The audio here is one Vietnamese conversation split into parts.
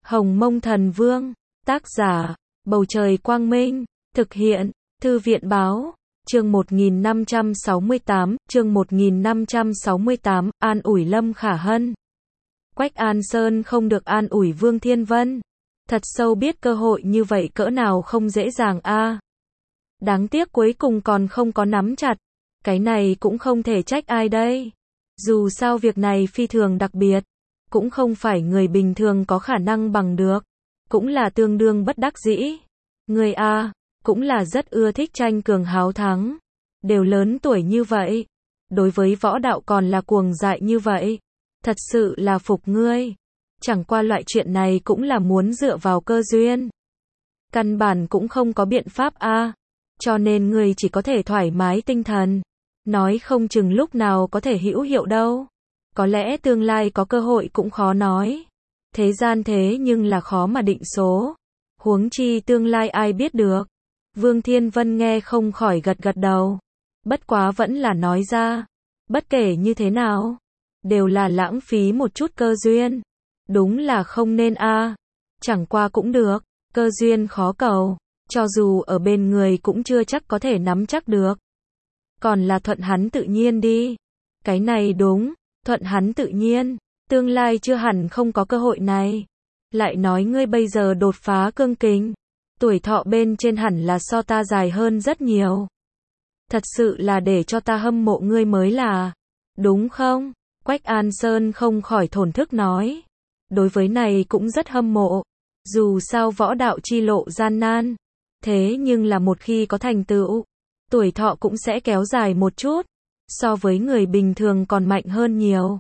Hồng Mông Thần Vương, tác giả, Bầu Trời Quang Minh, thực hiện, Thư viện Báo, chương 1568, an ủi Lâm Khả Hân. Quách An Sơn không được an ủi Vương Thiên Vân. Thật sâu biết cơ hội như vậy cỡ nào không dễ dàng a. Đáng tiếc cuối cùng còn không có nắm chặt. Cái này cũng không thể trách ai đây. Dù sao việc này phi thường đặc biệt, cũng không phải người bình thường có khả năng bằng được, cũng là tương đương bất đắc dĩ. Người a, cũng là rất ưa thích tranh cường háo thắng, đều lớn tuổi như vậy, đối với võ đạo còn là cuồng dại như vậy, thật sự là phục ngươi. Chẳng qua loại chuyện này cũng là muốn dựa vào cơ duyên, căn bản cũng không có biện pháp a, cho nên ngươi chỉ có thể thoải mái tinh thần, nói không chừng lúc nào có thể hữu hiệu đâu. Có lẽ tương lai có cơ hội cũng khó nói. Thế gian thế nhưng là khó mà định số. Huống chi tương lai ai biết được. Vương Thiên Vân nghe không khỏi gật gật đầu. Bất quá vẫn là nói ra. Bất kể như thế nào, đều là lãng phí một chút cơ duyên. Đúng là không nên a. Chẳng qua cũng được. Cơ duyên khó cầu. Cho dù ở bên người cũng chưa chắc có thể nắm chắc được. Còn là thuận hắn tự nhiên đi. Cái này đúng. Thuận hắn tự nhiên, tương lai chưa hẳn không có cơ hội này. Lại nói ngươi bây giờ đột phá cương kình, tuổi thọ bên trên hẳn là so ta dài hơn rất nhiều. Thật sự là để cho ta hâm mộ ngươi mới là, đúng không? Quách An Sơn không khỏi thổn thức nói. Đối với này cũng rất hâm mộ, dù sao võ đạo chi lộ gian nan, thế nhưng là một khi có thành tựu, tuổi thọ cũng sẽ kéo dài một chút. So với người bình thường còn mạnh hơn nhiều.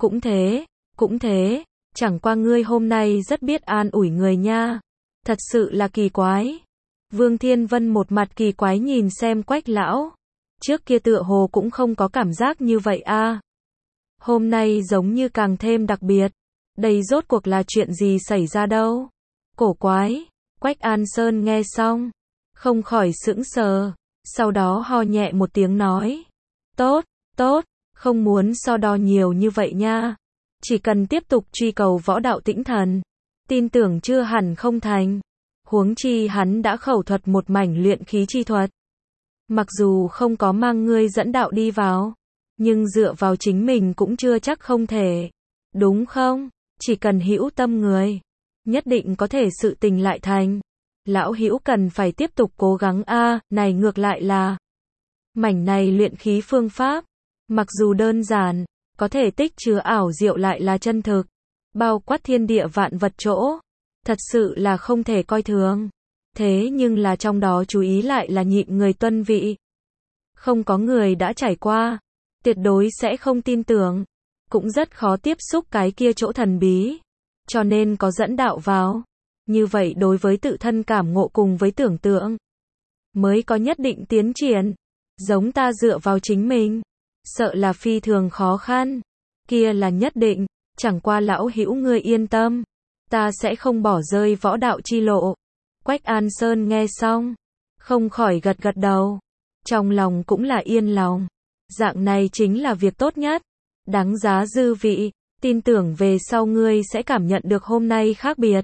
Cũng thế, chẳng qua ngươi hôm nay rất biết an ủi người nha. Thật sự là kỳ quái. Vương Thiên Vân một mặt kỳ quái nhìn xem Quách lão. Trước kia tựa hồ cũng không có cảm giác như vậy a. Hôm nay giống như càng thêm đặc biệt. Đây rốt cuộc là chuyện gì xảy ra đâu? Cổ quái. Quách An Sơn nghe xong, không khỏi sững sờ. Sau đó ho nhẹ một tiếng nói. Tốt, không muốn so đo nhiều như vậy nha. Chỉ cần tiếp tục truy cầu võ đạo tĩnh thần, tin tưởng chưa hẳn không thành. Huống chi hắn đã khẩu thuật một mảnh luyện khí chi thuật. Mặc dù không có mang ngươi dẫn đạo đi vào, nhưng dựa vào chính mình cũng chưa chắc không thể. Đúng không? Chỉ cần hữu tâm người, nhất định có thể sự tình lại thành. Lão hữu cần phải tiếp tục cố gắng a, này ngược lại là mảnh này luyện khí phương pháp, mặc dù đơn giản, có thể tích chứa ảo diệu lại là chân thực, bao quát thiên địa vạn vật chỗ, thật sự là không thể coi thường. Thế nhưng là trong đó chú ý lại là nhịn người tuân vị. Không có người đã trải qua, tuyệt đối sẽ không tin tưởng, cũng rất khó tiếp xúc cái kia chỗ thần bí, cho nên có dẫn đạo vào. Như vậy đối với tự thân cảm ngộ cùng với tưởng tượng, mới có nhất định tiến triển. Giống ta dựa vào chính mình, sợ là phi thường khó khăn. Kia là nhất định, chẳng qua lão hữu ngươi yên tâm, ta sẽ không bỏ rơi võ đạo chi lộ. Quách An Sơn nghe xong, không khỏi gật gật đầu, trong lòng cũng là yên lòng. Dạng này chính là việc tốt nhất, đáng giá dư vị, tin tưởng về sau ngươi sẽ cảm nhận được hôm nay khác biệt.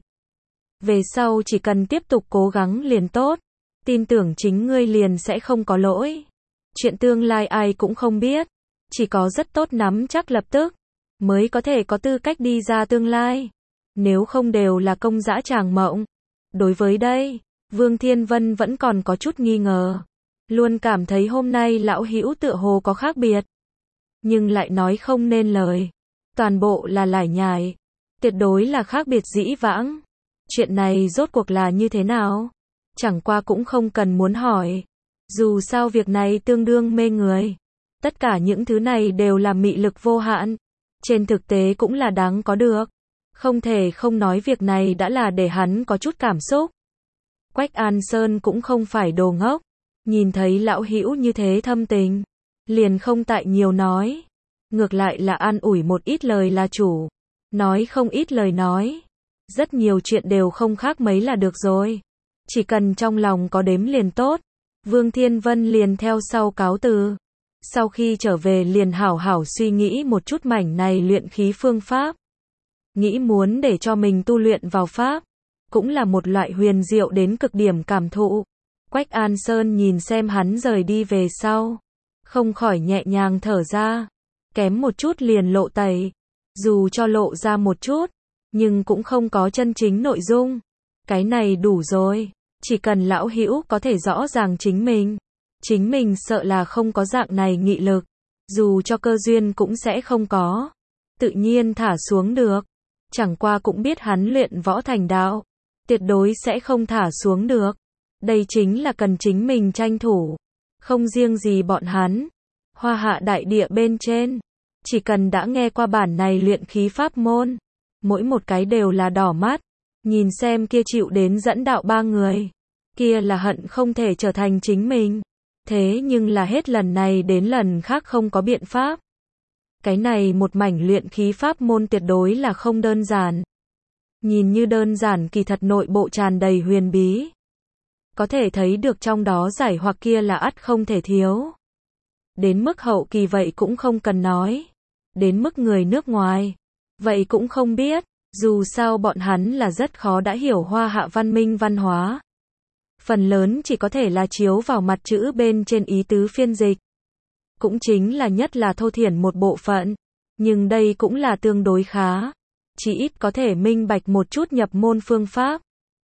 Về sau chỉ cần tiếp tục cố gắng liền tốt, tin tưởng chính ngươi liền sẽ không có lỗi. Chuyện tương lai ai cũng không biết, chỉ có rất tốt nắm chắc lập tức, mới có thể có tư cách đi ra tương lai. Nếu không đều là công dã tràng mộng. Đối với đây, Vương Thiên Vân vẫn còn có chút nghi ngờ. Luôn cảm thấy hôm nay lão hữu tựa hồ có khác biệt. Nhưng lại nói không nên lời. Toàn bộ là lải nhải. Tuyệt đối là khác biệt dĩ vãng. Chuyện này rốt cuộc là như thế nào? Chẳng qua cũng không cần muốn hỏi. Dù sao việc này tương đương mê người. Tất cả những thứ này đều là mị lực vô hạn. Trên thực tế cũng là đáng có được. Không thể không nói việc này đã là để hắn có chút cảm xúc. Quách An Sơn cũng không phải đồ ngốc. Nhìn thấy lão hữu như thế thâm tình, liền không tại nhiều nói. Ngược lại là an ủi một ít lời là chủ. Nói không ít lời nói. Rất nhiều chuyện đều không khác mấy là được rồi. Chỉ cần trong lòng có đếm liền tốt. Vương Thiên Vân liền theo sau cáo từ. Sau khi trở về liền hảo hảo suy nghĩ một chút mảnh này luyện khí phương pháp. nghĩ muốn để cho mình tu luyện vào pháp, cũng là một loại huyền diệu đến cực điểm cảm thụ. Quách An Sơn nhìn xem hắn rời đi về sau, không khỏi nhẹ nhàng thở ra, kém một chút liền lộ tẩy, dù cho lộ ra một chút, nhưng cũng không có chân chính nội dung. Cái này đủ rồi, chỉ cần lão hữu có thể rõ ràng chính mình sợ là không có dạng này nghị lực, dù cho cơ duyên cũng sẽ không có, tự nhiên thả xuống được. Chẳng qua cũng biết hắn luyện võ thành đạo, tuyệt đối sẽ không thả xuống được. Đây chính là cần chính mình tranh thủ, không riêng gì bọn hắn. Hoa Hạ đại địa bên trên, chỉ cần đã nghe qua bản này luyện khí pháp môn, mỗi một cái đều là đỏ mắt, nhìn xem kia chịu đến dẫn đạo 3 người, kia là hận không thể trở thành chính mình. Thế nhưng là hết lần này đến lần khác không có biện pháp. Cái này một mảnh luyện khí pháp môn tuyệt đối là không đơn giản. Nhìn như đơn giản kỳ thật nội bộ tràn đầy huyền bí. Có thể thấy được trong đó giải hoặc kia là ắt không thể thiếu. Đến mức hậu kỳ vậy cũng không cần nói. Đến mức người nước ngoài, vậy cũng không biết, dù sao bọn hắn là rất khó đã hiểu Hoa Hạ văn minh văn hóa. Phần lớn chỉ có thể là chiếu vào mặt chữ bên trên ý tứ phiên dịch. Cũng chính là nhất là thô thiển một bộ phận, nhưng đây cũng là tương đối khá. Chỉ ít có thể minh bạch một chút nhập môn phương pháp.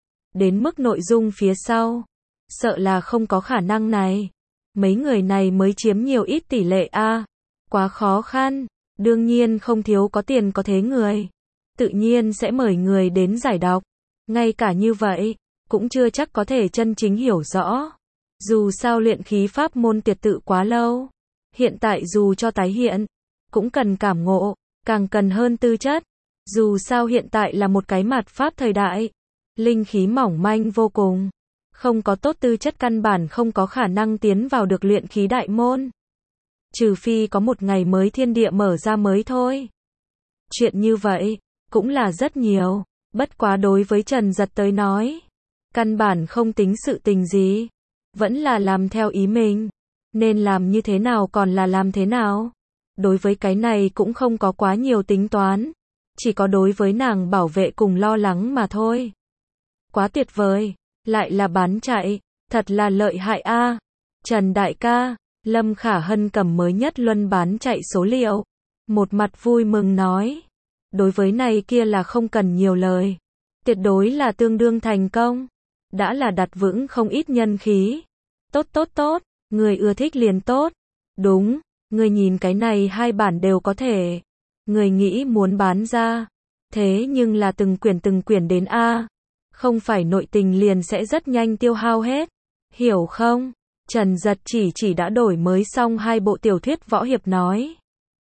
Đến mức nội dung phía sau, sợ là không có khả năng này. Mấy người này mới chiếm nhiều ít tỷ lệ a, quá khó khăn, đương nhiên không thiếu có tiền có thế người. Tự nhiên sẽ mời người đến giải đọc. Ngay cả như vậy, cũng chưa chắc có thể chân chính hiểu rõ. Dù sao luyện khí pháp môn tiệt tự quá lâu. Hiện tại dù cho tái hiện, cũng cần cảm ngộ, càng cần hơn tư chất. Dù sao hiện tại là một cái mạt pháp thời đại, linh khí mỏng manh vô cùng, không có tốt tư chất căn bản không có khả năng tiến vào được luyện khí đại môn. Trừ phi có một ngày mới thiên địa mở ra mới thôi. Chuyện như vậy, cũng là rất nhiều, bất quá đối với Trần Giật tới nói, căn bản không tính sự tình gì, vẫn là làm theo ý mình, nên làm như thế nào còn là làm thế nào. Đối với cái này cũng không có quá nhiều tính toán, chỉ có đối với nàng bảo vệ cùng lo lắng mà thôi. Quá tuyệt vời, lại là bán chạy, thật là lợi hại a. Trần đại ca, Lâm Khả Hân cầm mới nhất luân bán chạy số liệu, một mặt vui mừng nói, đối với này kia là không cần nhiều lời, tuyệt đối là tương đương thành công, đã là đặt vững không ít nhân khí. Tốt tốt tốt, người ưa thích liền tốt. Đúng, người nhìn cái này 2 bản đều có thể. Người nghĩ muốn bán ra, thế nhưng là từng quyển đến a, không phải nội tình liền sẽ rất nhanh tiêu hao hết, hiểu không? Trần Giật chỉ đã đổi mới xong 2 bộ tiểu thuyết võ hiệp nói.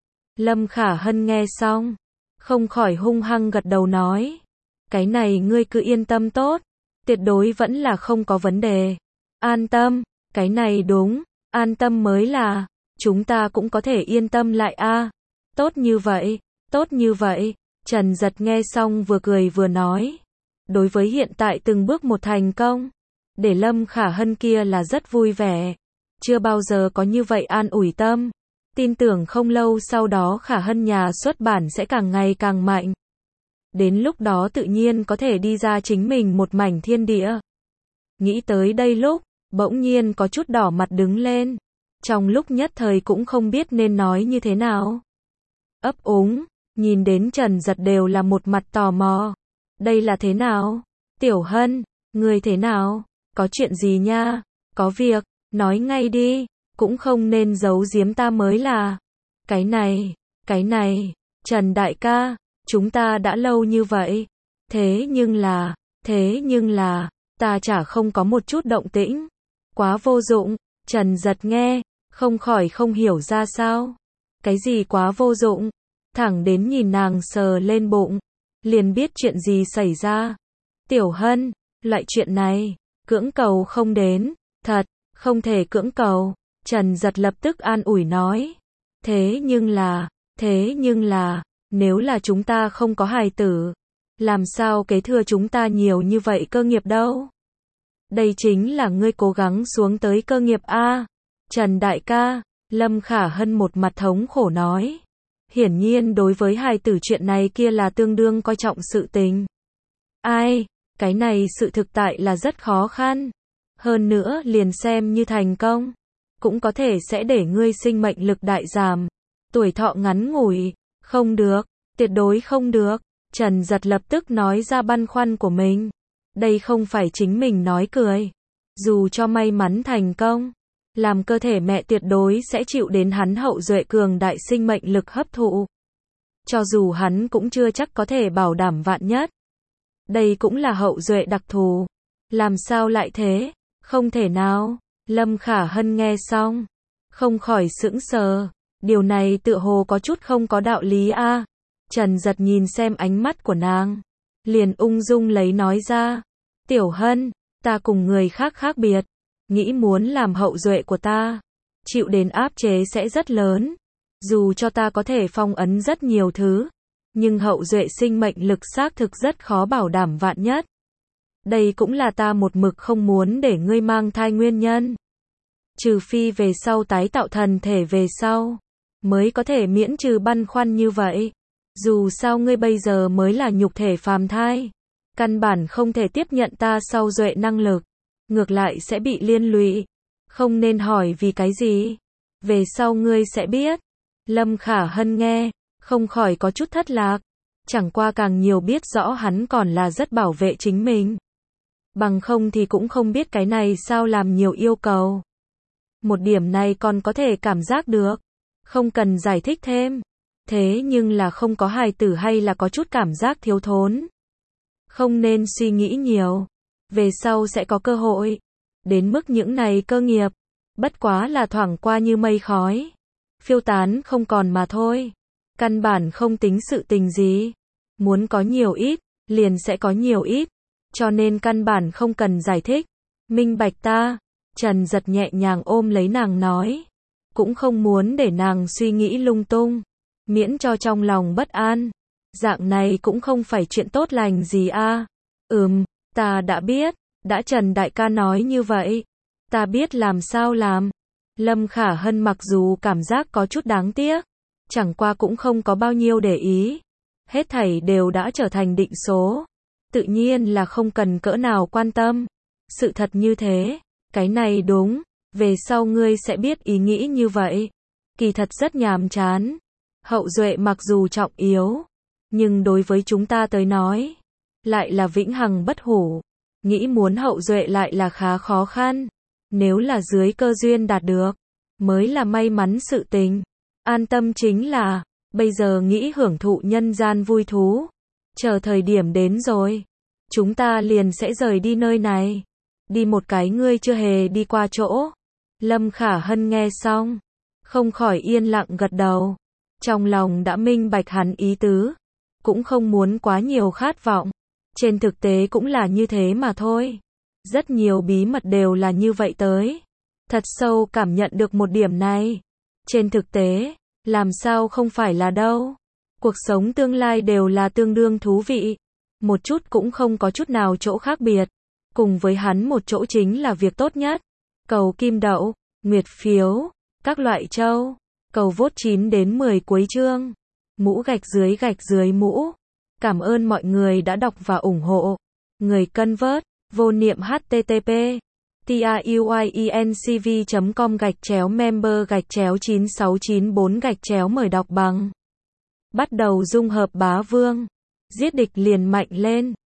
Lâm Khả Hân nghe xong, không khỏi hung hăng gật đầu nói, cái này ngươi cứ yên tâm tốt, tuyệt đối vẫn là không có vấn đề. An tâm, cái này đúng, an tâm mới là, chúng ta cũng có thể yên tâm lại a. Tốt như vậy, Trần Giật nghe xong vừa cười vừa nói, đối với hiện tại từng bước một thành công, để Lâm Khả Hân kia là rất vui vẻ, chưa bao giờ có như vậy an ủi tâm, tin tưởng không lâu sau đó Khả Hân nhà xuất bản sẽ càng ngày càng mạnh. Đến lúc đó tự nhiên có thể đi ra chính mình một mảnh thiên địa. Nghĩ tới đây lúc, bỗng nhiên có chút đỏ mặt đứng lên, trong lúc nhất thời cũng không biết nên nói như thế nào. Ấp úng, nhìn đến Trần Giật đều là một mặt tò mò. Đây là thế nào? Tiểu Hân, người thế nào? Có chuyện gì nha? Có việc, nói ngay đi, cũng không nên giấu giếm ta mới là. Cái này, Trần đại ca, chúng ta đã lâu như vậy. Thế nhưng là, ta chả không có một chút động tĩnh. Quá vô dụng, Trần Giật nghe, không khỏi không hiểu ra sao. Cái gì quá vô dụng? Thẳng đến nhìn nàng sờ lên bụng, liền biết chuyện gì xảy ra. Tiểu Hân, loại chuyện này, cưỡng cầu không đến, thật, không thể cưỡng cầu. Trần Giật lập tức an ủi nói. Thế nhưng là, nếu là chúng ta không có hài tử, làm sao kế thừa chúng ta nhiều như vậy cơ nghiệp đâu? Đây chính là ngươi cố gắng xuống tới cơ nghiệp a. Trần đại ca, Lâm Khả Hân một mặt thống khổ nói. Hiển nhiên đối với hài tử chuyện này kia là tương đương coi trọng sự tình. Ai, cái này sự thực tại là rất khó khăn. Hơn nữa liền xem như thành công, cũng có thể sẽ để ngươi sinh mệnh lực đại giảm, tuổi thọ ngắn ngủi. Không được, tuyệt đối không được. Trần Giật lập tức nói ra băn khoăn của mình. Đây không phải chính mình nói cười. Dù cho may mắn thành công, làm cơ thể mẹ tuyệt đối sẽ chịu đến hắn hậu duệ cường đại sinh mệnh lực hấp thụ. Cho dù hắn cũng chưa chắc có thể bảo đảm vạn nhất. Đây cũng là hậu duệ đặc thù. Làm sao lại thế? Không thể nào. Lâm Khả Hân nghe xong, không khỏi sững sờ. Điều này tựa hồ có chút không có đạo lý a. Trần Giật nhìn xem ánh mắt của nàng, liền ung dung lấy nói ra. Tiểu Hân, ta cùng người khác khác biệt. Nghĩ muốn làm hậu duệ của ta, chịu đến áp chế sẽ rất lớn. Dù cho ta có thể phong ấn rất nhiều thứ, nhưng hậu duệ sinh mệnh lực xác thực rất khó bảo đảm vạn nhất. Đây cũng là ta một mực không muốn để ngươi mang thai nguyên nhân. Trừ phi về sau tái tạo thần thể về sau, mới có thể miễn trừ băn khoăn như vậy. Dù sao ngươi bây giờ mới là nhục thể phàm thai, căn bản không thể tiếp nhận ta sau duệ năng lực, ngược lại sẽ bị liên lụy. Không nên hỏi vì cái gì, về sau ngươi sẽ biết. Lâm Khả Hân nghe, không khỏi có chút thất lạc, chẳng qua càng nhiều biết rõ hắn còn là rất bảo vệ chính mình. Bằng không thì cũng không biết cái này sao làm nhiều yêu cầu. Một điểm này còn có thể cảm giác được, không cần giải thích thêm. Thế nhưng là không có hài tử hay là có chút cảm giác thiếu thốn. Không nên suy nghĩ nhiều, về sau sẽ có cơ hội. Đến mức những này cơ nghiệp, bất quá là thoảng qua như mây khói, phiêu tán không còn mà thôi. Căn bản không tính sự tình gì. Muốn có nhiều ít, liền sẽ có nhiều ít. Cho nên căn bản không cần giải thích. Minh bạch ta. Trần Giật nhẹ nhàng ôm lấy nàng nói. Cũng không muốn để nàng suy nghĩ lung tung, miễn cho trong lòng bất an. Dạng này cũng không phải chuyện tốt lành gì a. Ta đã biết. Đã Trần đại ca nói như vậy, ta biết làm sao làm. Lâm Khả Hân mặc dù cảm giác có chút đáng tiếc, chẳng qua cũng không có bao nhiêu để ý. Hết thảy đều đã trở thành định số, tự nhiên là không cần cỡ nào quan tâm. Sự thật như thế, cái này đúng, về sau ngươi sẽ biết ý nghĩ như vậy. Kỳ thật rất nhàm chán. Hậu duệ mặc dù trọng yếu, nhưng đối với chúng ta tới nói, lại là vĩnh hằng bất hủ. Nghĩ muốn hậu duệ lại là khá khó khăn. Nếu là dưới cơ duyên đạt được, mới là may mắn sự tình. An tâm chính là, bây giờ nghĩ hưởng thụ nhân gian vui thú. Chờ thời điểm đến rồi, chúng ta liền sẽ rời đi nơi này. Đi một cái ngươi chưa hề đi qua chỗ. Lâm Khả Hân nghe xong, không khỏi yên lặng gật đầu. Trong lòng đã minh bạch hắn ý tứ, cũng không muốn quá nhiều khát vọng. Trên thực tế cũng là như thế mà thôi. Rất nhiều bí mật đều là như vậy tới. Thật sâu cảm nhận được một điểm này. Trên thực tế, làm sao không phải là đâu. Cuộc sống tương lai đều là tương đương thú vị. Một chút cũng không có chút nào chỗ khác biệt. Cùng với hắn một chỗ chính là việc tốt nhất. Cầu kim đậu, nguyệt phiếu, các loại châu. Cầu vote 9 đến 10 cuối chương. Mũ gạch dưới mũ. Cảm ơn mọi người đã đọc và ủng hộ. Người cân vớt, vô niệm http truyencv.com/member/9694 mời đọc bằng. Bắt đầu dung hợp bá vương. Giết địch liền mạnh lên.